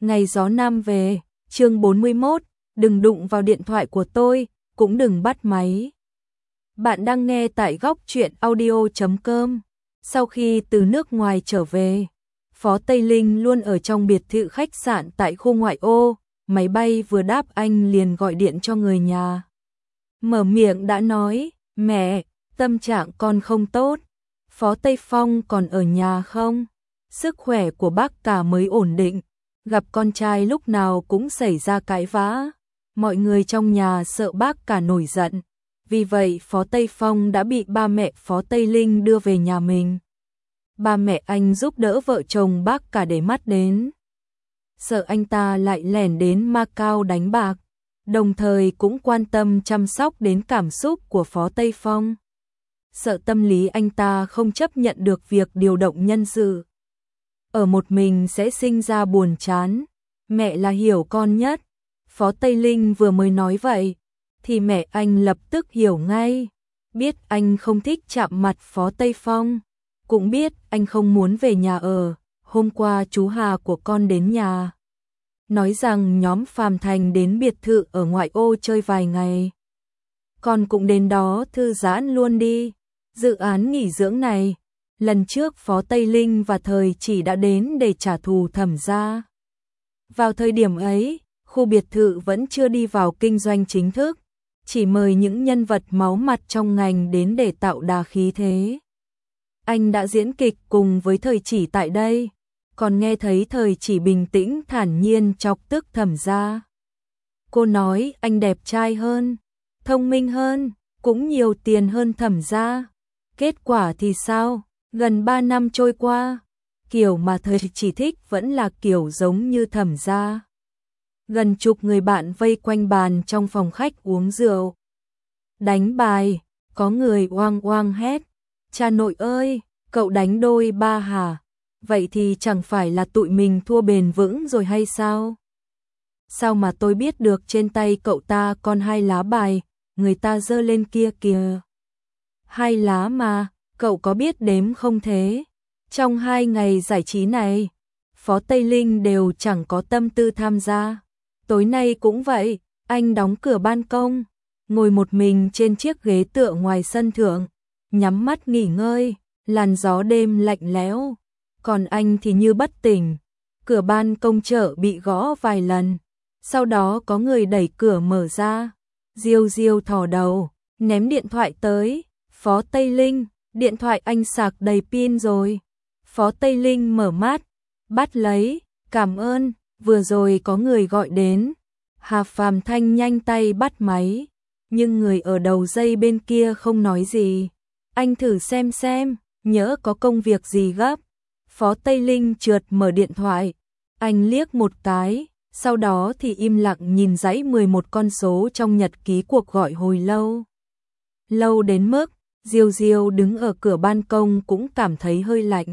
Ngày gió nam về, chương 41, đừng đụng vào điện thoại của tôi, cũng đừng bắt máy. Bạn đang nghe tại góc truyện audio.com. Sau khi từ nước ngoài trở về, Phó Tây Linh luôn ở trong biệt thự khách sạn tại khu ngoại ô, máy bay vừa đáp anh liền gọi điện cho người nhà. Mở miệng đã nói, mẹ, tâm trạng con không tốt, Phó Tây Phong còn ở nhà không? Sức khỏe của bác cả mới ổn định, gặp con trai lúc nào cũng xảy ra cãi vã. Mọi người trong nhà sợ bác cả nổi giận, vì vậy Phó Tây Phong đã bị ba mẹ Phó Tây Linh đưa về nhà mình. Ba mẹ anh giúp đỡ vợ chồng bác cả để mắt đến, sợ anh ta lại lẻn đến Macau đánh bạc, đồng thời cũng quan tâm chăm sóc đến cảm xúc của Phó Tây Phong. Sợ tâm lý anh ta không chấp nhận được việc điều động nhân sự, ở một mình sẽ sinh ra buồn chán. Mẹ là hiểu con nhất. Phó Tây Linh vừa mới nói vậy, thì mẹ anh lập tức hiểu ngay. Biết anh không thích chạm mặt Phó Tây Phong, cũng biết anh không muốn về nhà ở. Hôm qua chú Hà của con đến nhà, nói rằng nhóm Phạm Thành đến biệt thự ở ngoại ô chơi vài ngày. Con cũng đến đó thư giãn luôn đi. Dự án nghỉ dưỡng này, lần trước Phó Tây Linh và Thời Chỉ đã đến để trả thù Thẩm gia. Vào thời điểm ấy, khu biệt thự vẫn chưa đi vào kinh doanh chính thức, chỉ mời những nhân vật máu mặt trong ngành đến để tạo đà khí thế. Anh đã diễn kịch cùng với Thời Chỉ tại đây, còn nghe thấy Thời Chỉ bình tĩnh thản nhiên chọc tức Thẩm gia. Cô nói anh đẹp trai hơn, thông minh hơn, cũng nhiều tiền hơn Thẩm gia. Kết quả thì sao? Gần 3 năm trôi qua, kiểu mà Thời Chỉ thích vẫn là kiểu giống như Thẩm gia. Gần chục người bạn vây quanh bàn trong phòng khách uống rượu, đánh bài, có người oang oang hét, cha nội ơi, cậu đánh đôi ba hả? Vậy thì chẳng phải là tụi mình thua bền vững rồi hay sao? Sao mà tôi biết được trên tay cậu ta còn 2 lá bài, người ta giơ lên kia kìa. 2 lá mà, cậu có biết đếm không thế? Trong 2 ngày giải trí này, Phó Tây Linh đều chẳng có tâm tư tham gia. Tối nay cũng vậy, anh đóng cửa ban công, ngồi một mình trên chiếc ghế tựa ngoài sân thượng, nhắm mắt nghỉ ngơi, làn gió đêm lạnh lẽo. Còn anh thì như bất tỉnh. Cửa ban công chợ bị gõ vài lần, sau đó có người đẩy cửa mở ra. Diêu Diêu thò đầu, ném điện thoại tới. Phó Tây Linh, điện thoại anh sạc đầy pin rồi. Phó Tây Linh mở mắt, bắt lấy, cảm ơn, vừa rồi có người gọi đến. Hà Phạm Thanh nhanh tay bắt máy, nhưng người ở đầu dây bên kia không nói gì. Anh thử xem, nhỡ có công việc gì gấp. Phó Tây Linh trượt mở điện thoại, anh liếc một cái, sau đó thì im lặng nhìn dãy 11 con số trong nhật ký cuộc gọi hồi lâu. Lâu đến mức Diêu Diêu đứng ở cửa ban công cũng cảm thấy hơi lạnh.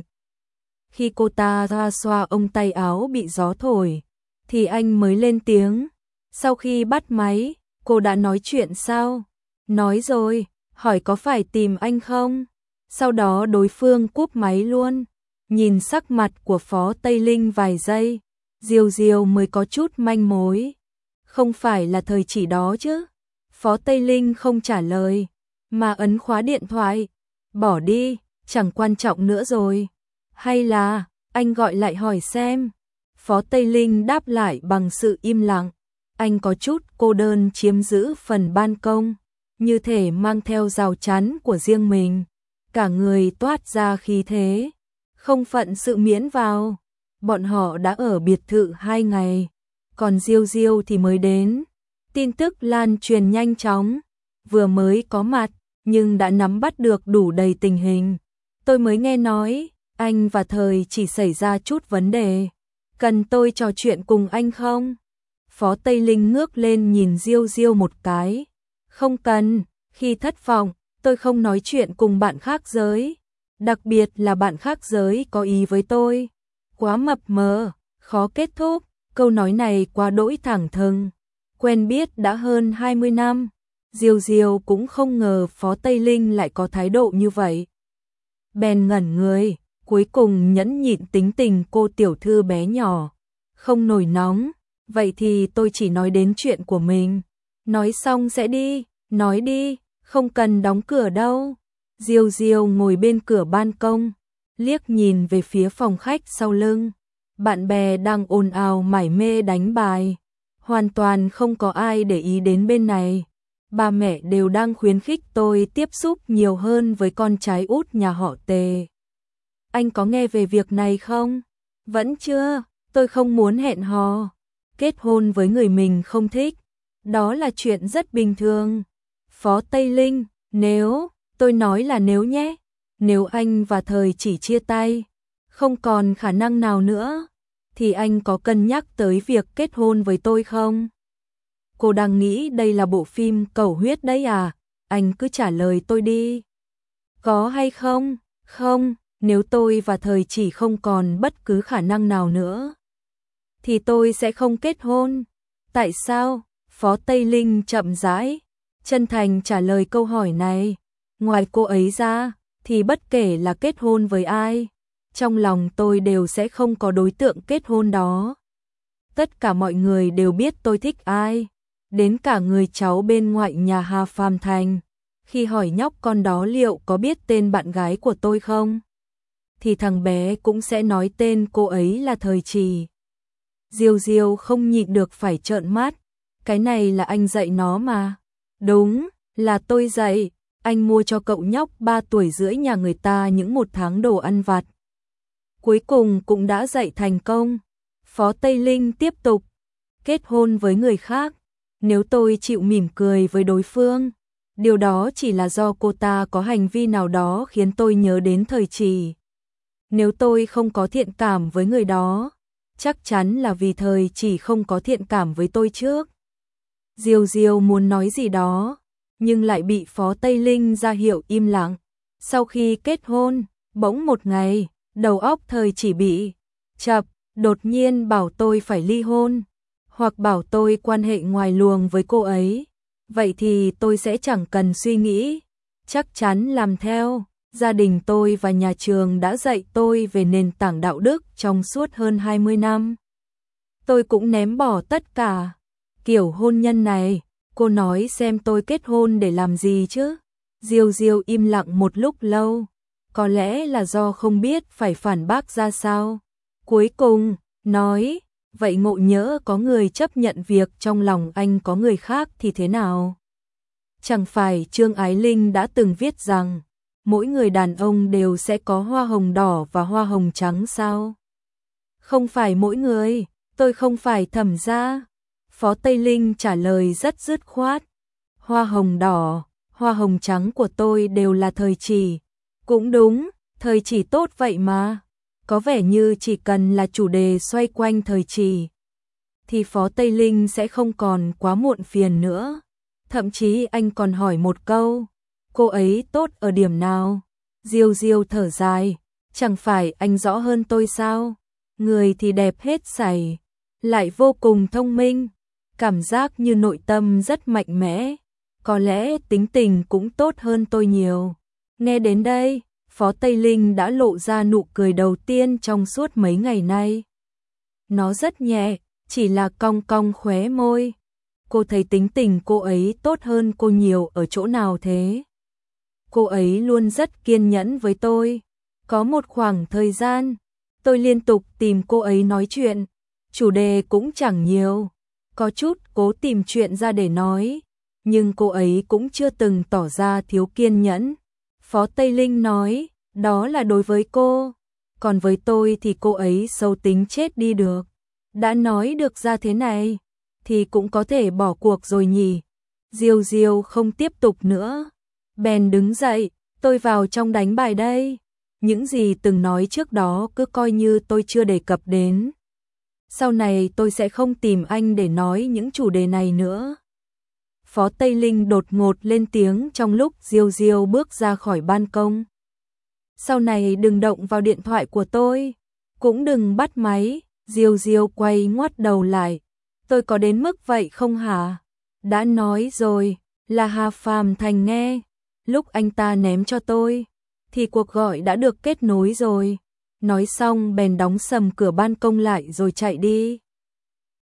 Khi cô ta ra xoa ống tay áo bị gió thổi, thì anh mới lên tiếng. Sau khi bắt máy, cô đã nói chuyện sao? Nói rồi, hỏi có phải tìm anh không? Sau đó đối phương cúp máy luôn. Nhìn sắc mặt của Phó Tây Linh vài giây, Diêu Diêu mới có chút manh mối. Không phải là Thời Chỉ đó chứ? Phó Tây Linh không trả lời, mà ấn khóa điện thoại. Bỏ đi, chẳng quan trọng nữa rồi. Hay là, anh gọi lại hỏi xem. Phó Tây Linh đáp lại bằng sự im lặng. Anh có chút cô đơn chiếm giữ phần ban công, như thể mang theo rào chắn của riêng mình. Cả người toát ra khí thế, không phận sự miễn vào. Bọn họ đã ở biệt thự 2 ngày, còn Diêu Diêu thì mới đến. Tin tức lan truyền nhanh chóng, vừa mới có mặt, nhưng đã nắm bắt được đủ đầy tình hình. Tôi mới nghe nói, anh và Thời Chỉ xảy ra chút vấn đề. Cần tôi trò chuyện cùng anh không? Phó Tây Linh ngước lên nhìn Diêu Diêu một cái. Không cần, khi thất vọng, tôi không nói chuyện cùng bạn khác giới. Đặc biệt là bạn khác giới có ý với tôi. Quá mập mờ, khó kết thúc. Câu nói này quá đỗi thẳng thừng. Quen biết đã hơn 20 năm. Diêu Diêu cũng không ngờ Phó Tây Linh lại có thái độ như vậy. Bèn ngẩn người, cuối cùng nhẫn nhịn tính tình cô tiểu thư bé nhỏ. không nổi nóng, vậy thì tôi chỉ nói đến chuyện của mình. Nói xong sẽ đi, nói đi, không cần đóng cửa đâu. Diêu Diêu ngồi bên cửa ban công, liếc nhìn về phía phòng khách sau lưng. Bạn bè đang ồn ào mải mê đánh bài, hoàn toàn không có ai để ý đến bên này. Ba mẹ đều đang khuyến khích tôi tiếp xúc nhiều hơn với con trai út nhà họ Tề. Anh có nghe về việc này không? Vẫn chưa, tôi không muốn hẹn hò. Kết hôn với người mình không thích, đó là chuyện rất bình thường. Phó Tây Linh, nếu, tôi nói là nếu nhé, nếu anh và Thời chỉ chia tay, không còn khả năng nào nữa, thì anh có cân nhắc tới việc kết hôn với tôi không? Cô đang nghĩ đây là bộ phim cầu huyết đấy à? Anh cứ trả lời tôi đi. Có hay không? Không, nếu tôi và Thời chỉ không còn bất cứ khả năng nào nữa, thì tôi sẽ không kết hôn. Tại sao? Phó Tây Linh chậm rãi, chân thành trả lời câu hỏi này. Ngoài cô ấy ra, thì bất kể là kết hôn với ai, trong lòng tôi đều sẽ không có đối tượng kết hôn đó. Tất cả mọi người đều biết tôi thích ai, đến cả người cháu bên ngoại nhà Hà Phàm Thành. Khi hỏi nhóc con đó liệu có biết tên bạn gái của tôi không, thì thằng bé cũng sẽ nói tên cô ấy là Thời Trì. Diêu Diêu không nhịn được phải trợn mắt. Cái này là anh dạy nó mà. Đúng, là tôi dạy. Anh mua cho cậu nhóc 3 tuổi rưỡi nhà người ta những 1 tháng đồ ăn vặt. Cuối cùng cũng đã dạy thành công. Phó Tây Linh tiếp tục. Kết hôn với người khác, nếu tôi chịu mỉm cười với đối phương, điều đó chỉ là do cô ta có hành vi nào đó khiến tôi nhớ đến Thời Trì. Nếu tôi không có thiện cảm với người đó, chắc chắn là vì Thời Trì không có thiện cảm với tôi trước. Diêu Diêu muốn nói gì đó, nhưng lại bị Phó Tây Linh ra hiệu im lặng. Sau khi kết hôn, bỗng một ngày, đầu óc Thời Trì bị chập, đột nhiên bảo tôi phải ly hôn, hoặc bảo tôi quan hệ ngoài luồng với cô ấy. Vậy thì tôi sẽ chẳng cần suy nghĩ, chắc chắn làm theo. Gia đình tôi và nhà trường đã dạy tôi về nền tảng đạo đức trong suốt hơn 20 năm. Tôi cũng ném bỏ tất cả. Kiểu hôn nhân này, cô nói xem tôi kết hôn để làm gì chứ? Diêu Diêu im lặng một lúc lâu, có lẽ là do không biết phải phản bác ra sao. Cuối cùng, nói, vậy ngộ nhỡ có người chấp nhận việc trong lòng anh có người khác thì thế nào? Chẳng phải Trương Ái Linh đã từng viết rằng, mỗi người đàn ông đều sẽ có hoa hồng đỏ và hoa hồng trắng sao? Không phải mỗi người, tôi không phải Thẩm gia. Phó Tây Linh trả lời rất dứt khoát. Hoa hồng đỏ, hoa hồng trắng của tôi đều là Thời Trì. Cũng đúng, Thời Trì tốt vậy mà. Có vẻ như chỉ cần là chủ đề xoay quanh Thời Trì, thì Phó Tây Linh sẽ không còn quá muộn phiền nữa. Thậm chí anh còn hỏi một câu, cô ấy tốt ở điểm nào? Diêu Diêu thở dài, chẳng phải anh rõ hơn tôi sao? Người thì đẹp hết sảy, lại vô cùng thông minh, cảm giác như nội tâm rất mạnh mẽ, có lẽ tính tình cũng tốt hơn tôi nhiều. Nghe đến đây, Phó Tây Linh đã lộ ra nụ cười đầu tiên trong suốt mấy ngày nay. Nó rất nhẹ, chỉ là cong cong khóe môi. Cô thấy tính tình cô ấy tốt hơn cô nhiều ở chỗ nào thế? Cô ấy luôn rất kiên nhẫn với tôi. Có một khoảng thời gian, tôi liên tục tìm cô ấy nói chuyện, chủ đề cũng chẳng nhiều, có chút cố tìm chuyện ra để nói, nhưng cô ấy cũng chưa từng tỏ ra thiếu kiên nhẫn. Phó Tây Linh nói, đó là đối với cô, còn với tôi thì cô ấy xấu tính chết đi được. Đã nói được ra thế này, thì cũng có thể bỏ cuộc rồi nhỉ. Diêu Diêu không tiếp tục nữa, bèn đứng dậy, tôi vào trong đánh bài đây. Những gì từng nói trước đó cứ coi như tôi chưa đề cập đến. Sau này tôi sẽ không tìm anh để nói những chủ đề này nữa. Phó Tây Linh đột ngột lên tiếng trong lúc Diêu Diêu bước ra khỏi ban công. Sau này đừng động vào điện thoại của tôi, cũng đừng bắt máy. Diêu Diêu quay ngoắt đầu lại. Tôi có đến mức vậy không hả? Đã nói rồi, là Hà Phàm Thành nghe. Lúc anh ta ném cho tôi, thì cuộc gọi đã được kết nối rồi. Nói xong bèn đóng sầm cửa ban công lại rồi chạy đi.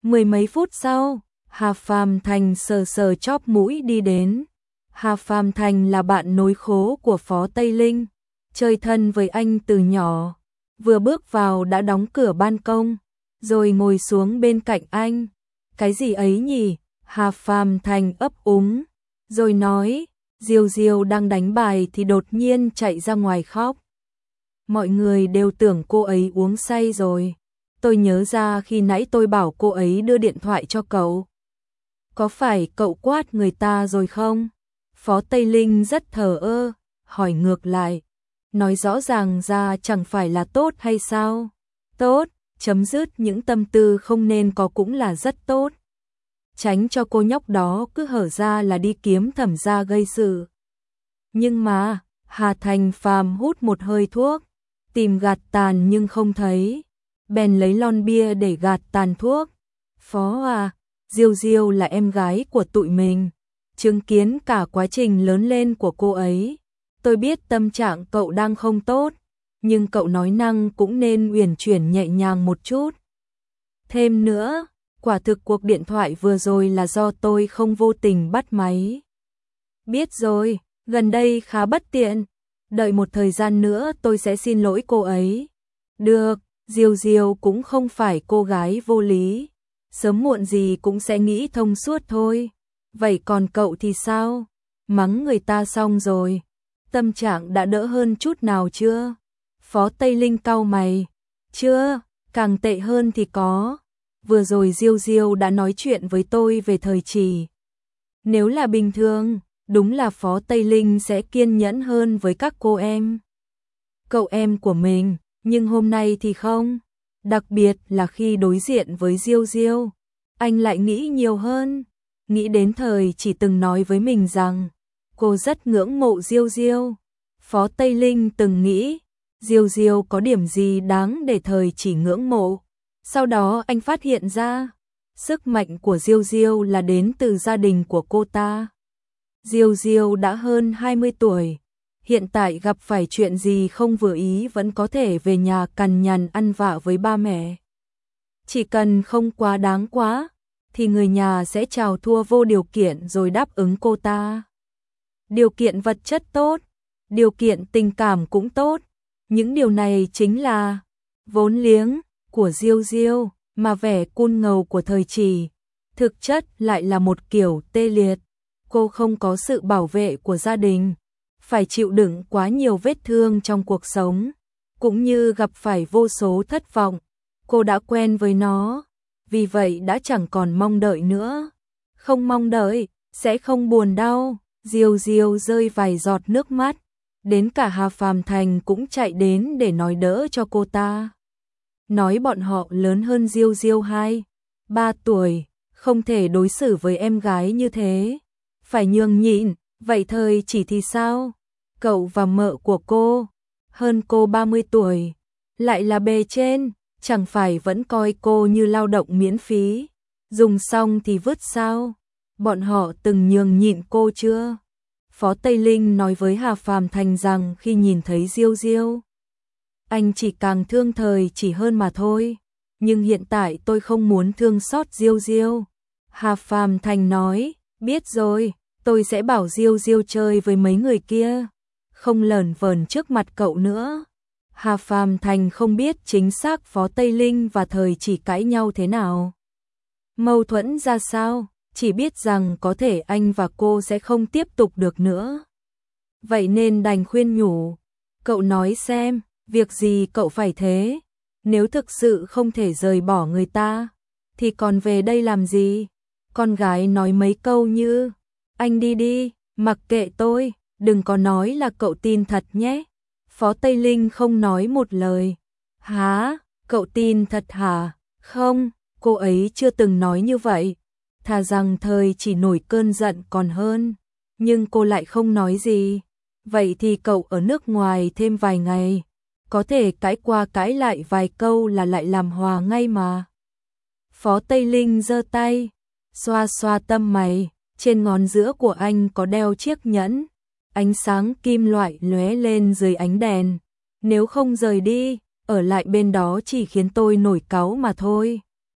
Mười mấy phút sau, Hà Phàm Thành sờ sờ chóp mũi đi đến. Hà Phàm Thành là bạn nối khố của Phó Tây Linh, chơi thân với anh từ nhỏ. Vừa bước vào đã đóng cửa ban công, rồi ngồi xuống bên cạnh anh. Cái gì ấy nhỉ? Hà Phàm Thành ấp úng, rồi nói, Diêu Diêu đang đánh bài thì đột nhiên chạy ra ngoài khóc. Mọi người đều tưởng cô ấy uống say rồi. Tôi nhớ ra khi nãy tôi bảo cô ấy đưa điện thoại cho cậu. Có phải cậu quát người ta rồi không? Phó Tây Linh rất thờ ơ, hỏi ngược lại. Nói rõ ràng ra chẳng phải là tốt hay sao? Tốt, chấm dứt những tâm tư không nên có cũng là rất tốt. Tránh cho cô nhóc đó cứ hở ra là đi kiếm Thẩm gia gây sự. Nhưng mà, Hà Thành Phàm hút một hơi thuốc, tìm gạt tàn nhưng không thấy. Bèn lấy lon bia để gạt tàn thuốc. Phó à, Diêu Diêu là em gái của tụi mình. Chứng kiến cả quá trình lớn lên của cô ấy. Tôi biết tâm trạng cậu đang không tốt, nhưng cậu nói năng cũng nên uyển chuyển nhẹ nhàng một chút. Thêm nữa, quả thực cuộc điện thoại vừa rồi là do tôi không vô tình bắt máy. Biết rồi, gần đây khá bất tiện. Đợi một thời gian nữa tôi sẽ xin lỗi cô ấy. Được, Diêu Diêu cũng không phải cô gái vô lý. Sớm muộn gì cũng sẽ nghĩ thông suốt thôi. Vậy còn cậu thì sao? Mắng người ta xong rồi. Tâm trạng đã đỡ hơn chút nào chưa? Phó Tây Linh cau mày. Chưa, càng tệ hơn thì có. Vừa rồi Diêu Diêu đã nói chuyện với tôi về thời trì. Nếu là bình thường, đúng là Phó Tây Linh sẽ kiên nhẫn hơn với các cô em. Cậu em của mình, nhưng hôm nay thì không. Đặc biệt là khi đối diện với Diêu Diêu, anh lại nghĩ nhiều hơn. Nghĩ đến thời chỉ từng nói với mình rằng cô rất ngưỡng mộ Diêu Diêu. Phó Tây Linh từng nghĩ Diêu Diêu có điểm gì đáng để thời chỉ ngưỡng mộ. Sau đó anh phát hiện ra sức mạnh của Diêu Diêu là đến từ gia đình của cô ta. Diêu Diêu đã hơn 20 tuổi, hiện tại gặp phải chuyện gì không vừa ý vẫn có thể về nhà cằn nhằn ăn vạ với ba mẹ. Chỉ cần không quá đáng quá, thì người nhà sẽ chào thua vô điều kiện rồi đáp ứng cô ta. Điều kiện vật chất tốt, điều kiện tình cảm cũng tốt, những điều này chính là vốn liếng của Diêu Diêu, mà vẻ cun ngầu của thời trì, thực chất lại là một kiểu tê liệt. Cô không có sự bảo vệ của gia đình, phải chịu đựng quá nhiều vết thương trong cuộc sống, cũng như gặp phải vô số thất vọng. Cô đã quen với nó, vì vậy đã chẳng còn mong đợi nữa. Không mong đợi, sẽ không buồn đau. Diêu Diêu rơi vài giọt nước mắt, đến cả Hà Phàm Thành cũng chạy đến để nói đỡ cho cô ta. Nói bọn họ lớn hơn Diêu Diêu 2-3 tuổi, không thể đối xử với em gái như thế. Phải nhường nhịn, vậy thời chỉ thì sao? Cậu và mợ của cô, hơn cô 30 tuổi, lại là bề trên, chẳng phải vẫn coi cô như lao động miễn phí, dùng xong thì vứt sao? Bọn họ từng nhường nhịn cô chưa? Phó Tây Linh nói với Hà Phàm Thành rằng khi nhìn thấy Diêu Diêu, anh chỉ càng thương thời chỉ hơn mà thôi, nhưng hiện tại tôi không muốn thương xót Diêu Diêu. Hà Phàm Thành nói, biết rồi, tôi sẽ bảo Diêu Diêu chơi với mấy người kia, không lởn vởn trước mặt cậu nữa. Hà Phàm Thành không biết chính xác Phó Tây Linh và thời chỉ cãi nhau thế nào, mâu thuẫn ra sao, chỉ biết rằng có thể anh và cô sẽ không tiếp tục được nữa. Vậy nên đành khuyên nhủ, cậu nói xem, việc gì cậu phải thế, nếu thực sự không thể rời bỏ người ta, thì còn về đây làm gì? Con gái nói mấy câu như, anh đi đi, mặc kệ tôi, đừng có nói là cậu tin thật nhé. Phó Tây Linh không nói một lời. Hả, cậu tin thật hả? Không, cô ấy chưa từng nói như vậy. Thà rằng thời chỉ nổi cơn giận còn hơn. Nhưng cô lại không nói gì. Vậy thì cậu ở nước ngoài thêm vài ngày, có thể cãi qua cãi lại vài câu là lại làm hòa ngay mà. Phó Tây Linh giơ tay, xoa xoa tâm mày, trên ngón giữa của anh có đeo chiếc nhẫn, ánh sáng kim loại lóe lên dưới ánh đèn. Nếu không rời đi, ở lại bên đó chỉ khiến tôi nổi cáu mà thôi.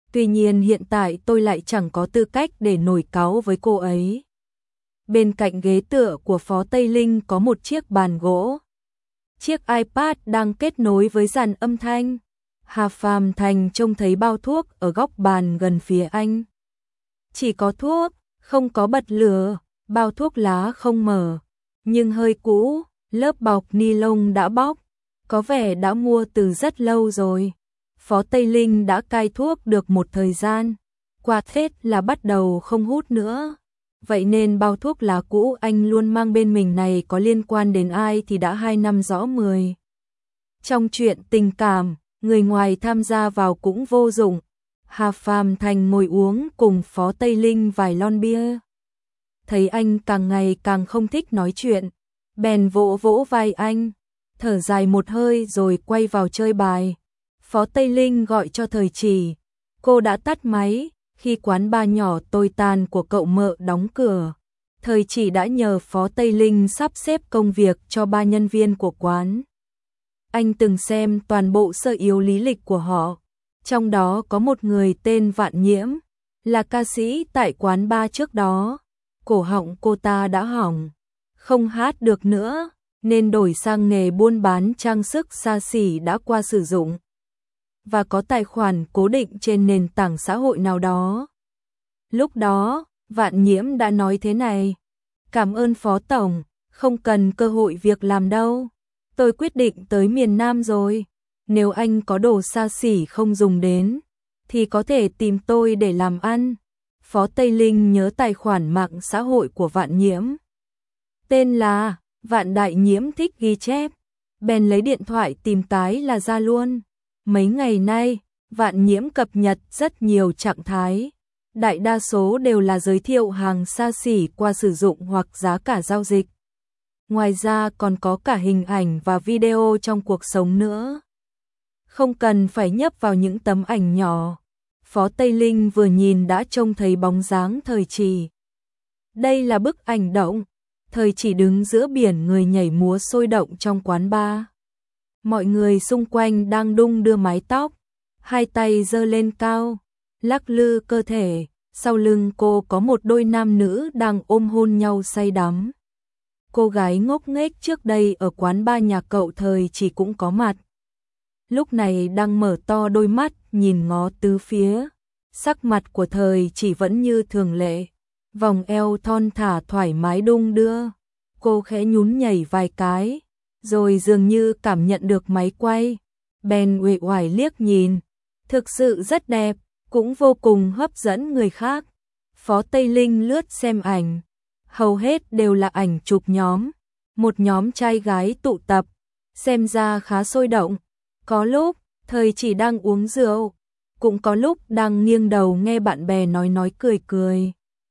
Tuy nhiên hiện tại tôi lại chẳng có tư cách để nổi cáu với cô ấy. Bên cạnh ghế tựa của Phó Tây Linh có một chiếc bàn gỗ. Chiếc iPad đang kết nối với dàn âm thanh. Hà Phàm Thành trông thấy bao thuốc ở góc bàn gần phía anh. Chỉ có thuốc, không có bật lửa, bao thuốc lá không mở, nhưng hơi cũ, lớp bọc ni lông đã bóc, có vẻ đã mua từ rất lâu rồi. Phó Tây Linh đã cai thuốc được một thời gian, qua Tết là bắt đầu không hút nữa. Vậy nên bao thuốc lá cũ anh luôn mang bên mình này có liên quan đến ai thì đã 2 năm rõ 10. Trong chuyện tình cảm, người ngoài tham gia vào cũng vô dụng. Hà Phàm Thành ngồi uống cùng Phó Tây Linh vài lon bia. Thấy anh càng ngày càng không thích nói chuyện, bèn vỗ vỗ vai anh, thở dài một hơi rồi quay vào chơi bài. Phó Tây Linh gọi cho Thời Chỉ, cô đã tắt máy. Khi quán bar nhỏ tồi tàn của cậu Mợ đóng cửa, Thời Chỉ đã nhờ Phó Tây Linh sắp xếp công việc cho 3 nhân viên của quán. Anh từng xem toàn bộ sơ yếu lý lịch của họ, trong đó có một người tên Vạn Nhiễm, là ca sĩ tại quán bar trước đó. Cổ họng cô ta đã hỏng, không hát được nữa, nên đổi sang nghề buôn bán trang sức xa xỉ đã qua sử dụng và có tài khoản cố định trên nền tảng xã hội nào đó. Lúc đó, Vạn Nhiễm đã nói thế này: "Cảm ơn Phó Tổng, không cần cơ hội việc làm đâu. Tôi quyết định tới miền Nam rồi. Nếu anh có đồ xa xỉ không dùng đến, thì có thể tìm tôi để làm ăn." Phó Tây Linh nhớ tài khoản mạng xã hội của Vạn Nhiễm. Tên là Vạn Đại Nhiễm thích ghi chép. Bèn lấy điện thoại tìm cái là ra luôn. Mấy ngày nay, Vạn Nhiễm cập nhật rất nhiều trạng thái. Đại đa số đều là giới thiệu hàng xa xỉ qua sử dụng hoặc giá cả giao dịch. Ngoài ra còn có cả hình ảnh và video trong cuộc sống nữa. Không cần phải nhấp vào những tấm ảnh nhỏ. Phó Tây Linh vừa nhìn đã trông thấy bóng dáng Thời Chỉ. Đây là bức ảnh động. Thời Chỉ đứng giữa biển người nhảy múa sôi động trong quán bar. Mọi người xung quanh đang đung đưa mái tóc, hai tay giơ lên cao, lắc lư cơ thể. Sau lưng cô có một đôi nam nữ đang ôm hôn nhau say đắm. Cô gái ngốc nghếch trước đây ở quán bar nhà cậu Thời Chỉ cũng có mặt. Lúc này đang mở to đôi mắt nhìn ngó tứ phía. Sắc mặt của Thời Chỉ vẫn như thường lệ, vòng eo thon thả thoải mái đung đưa. Cô khẽ nhún nhảy vài cái, rồi dường như cảm nhận được máy quay, bèn uể oải liếc nhìn. Thực sự rất đẹp, cũng vô cùng hấp dẫn người khác. Phó Tây Linh lướt xem ảnh, hầu hết đều là ảnh chụp nhóm, một nhóm trai gái tụ tập, xem ra khá sôi động. Có lúc Thời Chỉ đang uống rượu, cũng có lúc đang nghiêng đầu nghe bạn bè nói cười cười.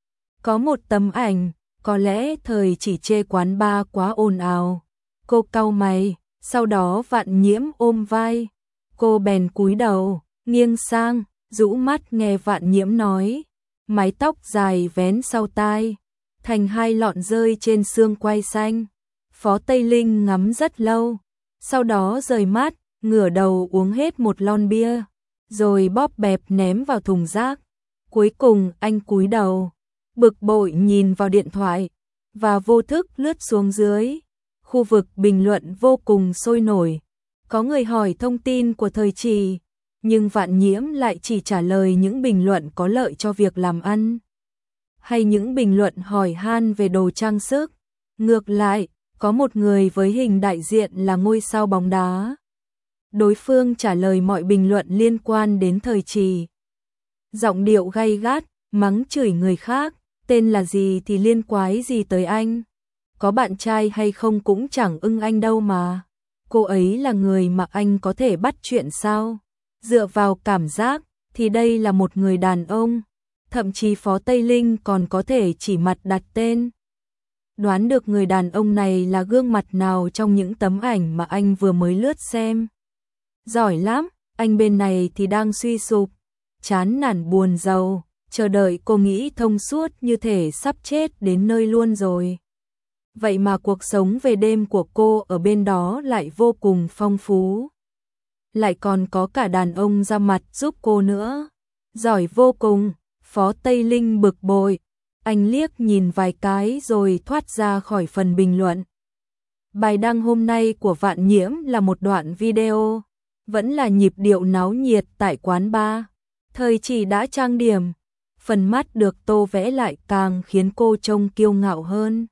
Có một tấm ảnh, có lẽ Thời Chỉ chê quán bar quá ồn ào. Cô cau mày, sau đó Vạn Nhiễm ôm vai. Cô bèn cúi đầu, nghiêng sang, rũ mắt nghe Vạn Nhiễm nói. Mái tóc dài vén sau tai, thành hai lọn rơi trên xương quai xanh. Phó Tây Linh ngắm rất lâu, sau đó rời mắt, ngửa đầu uống hết một lon bia, rồi bóp bẹp ném vào thùng rác. Cuối cùng anh cúi đầu, bực bội nhìn vào điện thoại, và vô thức lướt xuống dưới. Khu vực bình luận vô cùng sôi nổi. Có người hỏi thông tin của Thời Chỉ, nhưng Vạn Nhiễm lại chỉ trả lời những bình luận có lợi cho việc làm ăn, hay những bình luận hỏi han về đồ trang sức. Ngược lại, có một người với hình đại diện là ngôi sao bóng đá. Đối phương trả lời mọi bình luận liên quan đến Thời Chỉ. Giọng điệu gay gắt, mắng chửi người khác, tên là gì thì liên quái gì tới anh. Có bạn trai hay không cũng chẳng ưng anh đâu mà. Cô ấy là người mà anh có thể bắt chuyện sao? Dựa vào cảm giác thì đây là một người đàn ông. Thậm chí Phó Tây Linh còn có thể chỉ mặt đặt tên. Đoán được người đàn ông này là gương mặt nào trong những tấm ảnh mà anh vừa mới lướt xem. Giỏi lắm, anh bên này thì đang suy sụp, chán nản buồn rầu, chờ đợi cô nghĩ thông suốt như thể sắp chết đến nơi luôn rồi. Vậy mà cuộc sống về đêm của cô ở bên đó lại vô cùng phong phú. Lại còn có cả đàn ông ra mặt giúp cô nữa. Giỏi vô cùng, Phó Tây Linh bực bội. Anh liếc nhìn vài cái rồi thoát ra khỏi phần bình luận. Bài đăng hôm nay của Vạn Nhiễm là một đoạn video, vẫn là nhịp điệu náo nhiệt tại quán bar. Thời chỉ đã trang điểm, phần mắt được tô vẽ lại càng khiến cô trông kiêu ngạo hơn.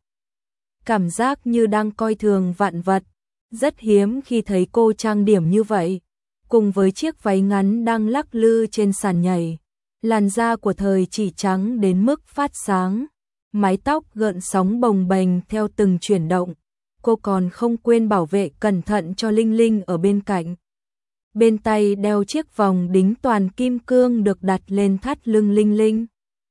Cảm giác như đang coi thường vạn vật, rất hiếm khi thấy cô trang điểm như vậy, cùng với chiếc váy ngắn đang lắc lư trên sàn nhảy. Làn da của Thời chỉ trắng đến mức phát sáng, mái tóc gợn sóng bồng bềnh theo từng chuyển động. Cô còn không quên bảo vệ cẩn thận cho Linh Linh ở bên cạnh. Bên tay đeo chiếc vòng đính toàn kim cương được đặt lên thắt lưng Linh Linh.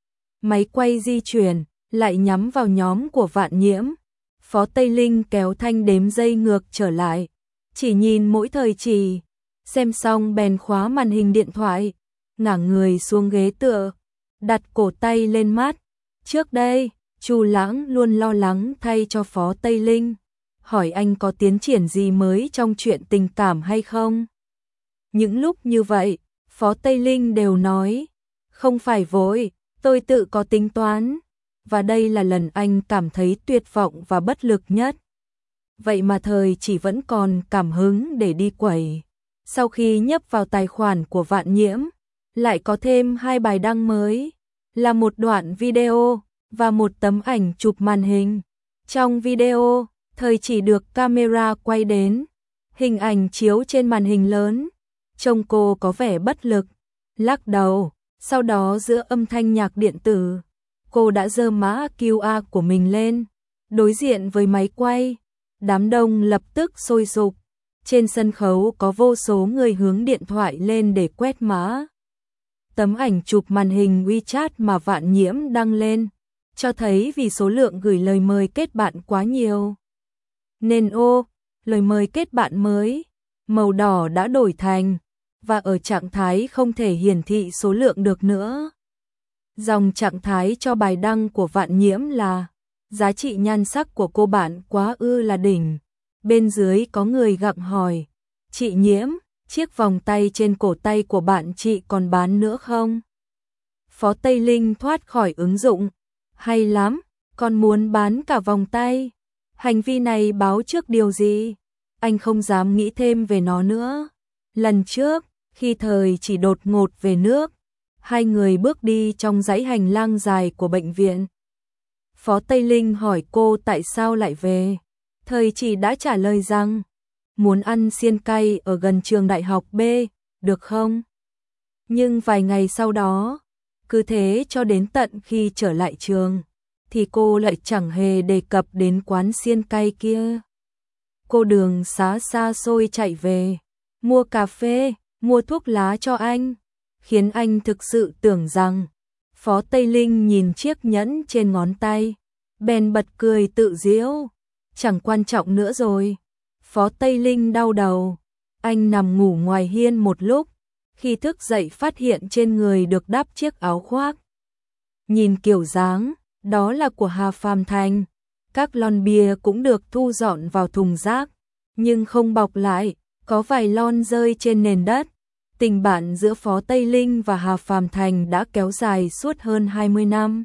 Máy quay di chuyển, lại nhắm vào nhóm của Vạn Nhiễm. Phó Tây Linh kéo thanh đếm giây ngược trở lại, chỉ nhìn mỗi Thời chỉ, xem xong bèn khóa màn hình điện thoại, ngả người xuống ghế tựa, đặt cổ tay lên mát. Trước đây, Chu Lãng luôn lo lắng thay cho Phó Tây Linh, hỏi anh có tiến triển gì mới trong chuyện tình cảm hay không. Những lúc như vậy, Phó Tây Linh đều nói, không phải vội, tôi tự có tính toán. Và đây là lần anh cảm thấy tuyệt vọng và bất lực nhất. Vậy mà Thời chỉ vẫn còn cảm hứng để đi quẩy. Sau khi nhấp vào tài khoản của Vạn Nhiễm, lại có thêm 2 bài đăng mới, là một đoạn video và một tấm ảnh chụp màn hình. Trong video, Thời chỉ được camera quay đến, hình ảnh chiếu trên màn hình lớn, trông cô có vẻ bất lực, lắc đầu, sau đó giữa âm thanh nhạc điện tử, cô đã giơ mã QR của mình lên, đối diện với máy quay. Đám đông lập tức sôi sục, trên sân khấu có vô số người hướng điện thoại lên để quét mã. Tấm ảnh chụp màn hình WeChat mà Vạn Nhiễm đăng lên, cho thấy vì số lượng gửi lời mời kết bạn quá nhiều, nên lời mời kết bạn mới, màu đỏ đã đổi thành, và ở trạng thái không thể hiển thị số lượng được nữa. Dòng trạng thái cho bài đăng của Vạn Nhiễm là, giá trị nhan sắc của cô bạn quá ư là đỉnh. Bên dưới có người gặng hỏi, chị Nhiễm, chiếc vòng tay trên cổ tay của bạn chị còn bán nữa không? Phó Tây Linh thoát khỏi ứng dụng, hay lắm, còn muốn bán cả vòng tay. Hành vi này báo trước điều gì? Anh không dám nghĩ thêm về nó nữa. Lần trước, khi Thời chỉ đột ngột về nước, 2 người bước đi trong dãy hành lang dài của bệnh viện. Phó Tây Linh hỏi cô tại sao lại về. Thời chỉ đã trả lời rằng, muốn ăn xiên cay ở gần trường đại học B, được không? Nhưng vài ngày sau đó, cứ thế cho đến tận khi trở lại trường, thì cô lại chẳng hề đề cập đến quán xiên cay kia. Cô đường xá xa xôi chạy về, mua cà phê, mua thuốc lá cho anh, khiến anh thực sự tưởng rằng Phó Tây Linh nhìn chiếc nhẫn trên ngón tay, bèn bật cười tự giễu, chẳng quan trọng nữa rồi. Phó Tây Linh đau đầu, anh nằm ngủ ngoài hiên một lúc, khi thức dậy phát hiện trên người được đắp chiếc áo khoác. Nhìn kiểu dáng, đó là của Hà Phàm Thành, các lon bia cũng được thu dọn vào thùng rác, nhưng không bọc lại, có vài lon rơi trên nền đất. Tình bạn giữa Phó Tây Linh và Hà Phàm Thành đã kéo dài suốt hơn 20 năm.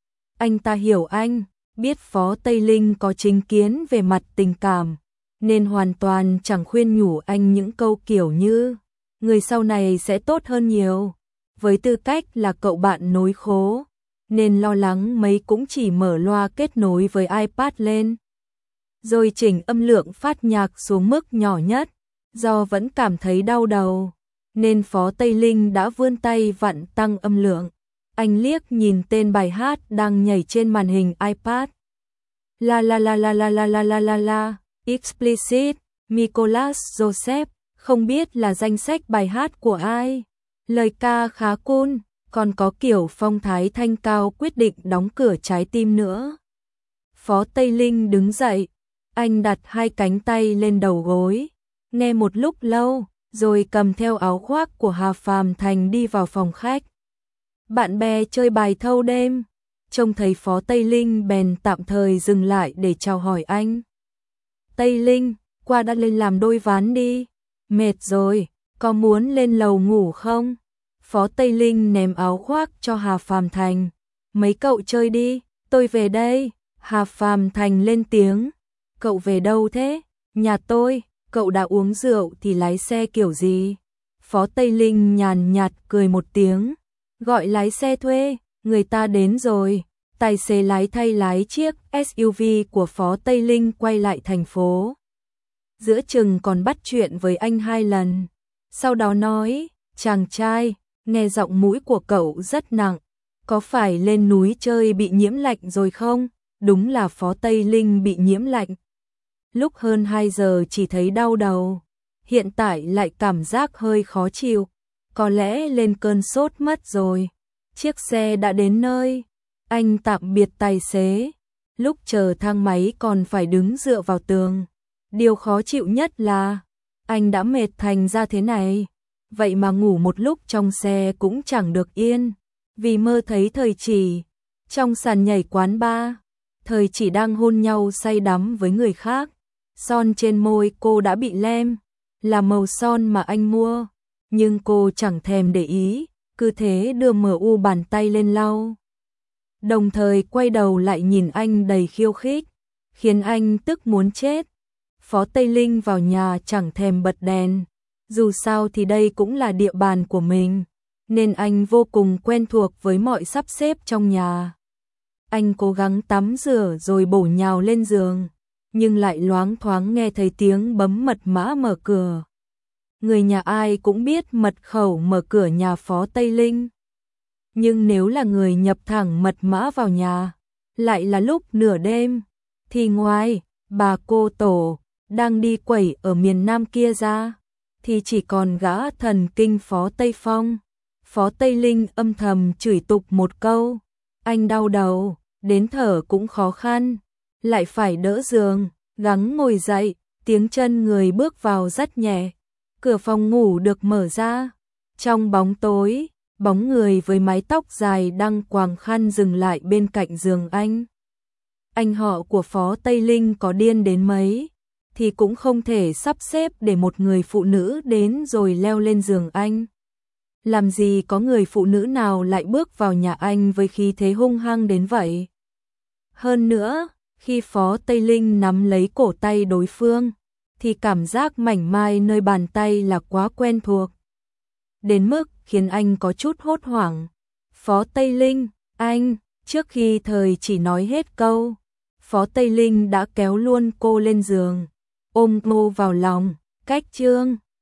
Anh ta hiểu anh, biết Phó Tây Linh có chính kiến về mặt tình cảm, nên hoàn toàn chẳng khuyên nhủ anh những câu kiểu như người sau này sẽ tốt hơn nhiều. Với tư cách là cậu bạn nối khố, nên lo lắng mấy cũng chỉ mở loa kết nối với iPad lên, rồi chỉnh âm lượng phát nhạc xuống mức nhỏ nhất. Do vẫn cảm thấy đau đầu, nên Phó Tây Linh đã vươn tay vặn tăng âm lượng. Anh liếc nhìn tên bài hát đang nhảy trên màn hình iPad. La la la la la la la la la la, explicit, Nicholas Joseph, không biết là danh sách bài hát của ai. Lời ca khá cool, còn có kiểu phong thái thanh cao quyết định đóng cửa trái tim nữa. Phó Tây Linh đứng dậy, anh đặt 2 cánh tay lên đầu gối, nghe một lúc lâu, rồi cầm theo áo khoác của Hà Phàm Thành đi vào phòng khách. Bạn bè chơi bài thâu đêm, trông thấy Phó Tây Linh bèn tạm thời dừng lại để chào hỏi anh. Tây Linh, qua đã lên làm đôi ván đi, mệt rồi, có muốn lên lầu ngủ không? Phó Tây Linh ném áo khoác cho Hà Phàm Thành. Mấy cậu chơi đi, tôi về đây. Hà Phàm Thành lên tiếng. Cậu về đâu thế? Nhà tôi. Cậu đã uống rượu thì lái xe kiểu gì? Phó Tây Linh nhàn nhạt cười một tiếng. Gọi lái xe thuê, người ta đến rồi. Tài xế thay lái chiếc SUV của Phó Tây Linh quay lại thành phố. Giữa chừng còn bắt chuyện với anh 2 lần. Sau đó nói, chàng trai, nghe giọng mũi của cậu rất nặng. Có phải lên núi chơi bị nhiễm lạnh rồi không? Đúng là Phó Tây Linh bị nhiễm lạnh. Lúc hơn 2 giờ chỉ thấy đau đầu. Hiện tại lại cảm giác hơi khó chịu. Có lẽ lên cơn sốt mất rồi. Chiếc xe đã đến nơi. Anh tạm biệt tài xế. Lúc chờ thang máy còn phải đứng dựa vào tường. Điều khó chịu nhất là anh đã mệt thành ra thế này. Vậy mà ngủ một lúc trong xe cũng chẳng được yên. Vì mơ thấy Thời Chỉ trong sàn nhảy quán bar. Thời Chỉ đang hôn nhau say đắm với người khác. Son trên môi cô đã bị lem. Là màu son mà anh mua. Nhưng cô chẳng thèm để ý. Cứ thế đưa MU bàn tay lên lau. Đồng thời quay đầu lại nhìn anh đầy khiêu khích. Khiến anh tức muốn chết. Phó Tây Linh vào nhà chẳng thèm bật đèn. Dù sao thì đây cũng là địa bàn của mình. Nên anh vô cùng quen thuộc với mọi sắp xếp trong nhà. Anh cố gắng tắm rửa rồi bổ nhào lên giường. Nhưng lại loáng thoáng nghe thấy tiếng bấm mật mã mở cửa. Người nhà ai cũng biết mật khẩu mở cửa nhà Phó Tây Linh. Nhưng nếu là người nhập thẳng mật mã vào nhà, lại là lúc nửa đêm, thì ngoài bà cô tổ đang đi quẩy ở miền Nam kia ra, thì chỉ còn gã thần kinh Phó Tây Phong. Phó Tây Linh âm thầm chửi tục một câu. Anh đau đầu, đến thở cũng khó khăn. Lại phải đỡ giường, gắng ngồi dậy, tiếng chân người bước vào rất nhẹ. Cửa phòng ngủ được mở ra. Trong bóng tối, bóng người với mái tóc dài đang quàng khăn dừng lại bên cạnh giường anh. Anh họ của Phó Tây Linh có điên đến mấy, thì cũng không thể sắp xếp để một người phụ nữ đến rồi leo lên giường anh. Làm gì có người phụ nữ nào lại bước vào nhà anh với khí thế hung hăng đến vậy. Hơn nữa, khi Phó Tây Linh nắm lấy cổ tay đối phương, thì cảm giác mảnh mai nơi bàn tay là quá quen thuộc. Đến mức khiến anh có chút hốt hoảng. Phó Tây Linh, anh, trước khi Thời Chỉ nói hết câu, Phó Tây Linh đã kéo luôn cô lên giường, ôm cô vào lòng, cách chương.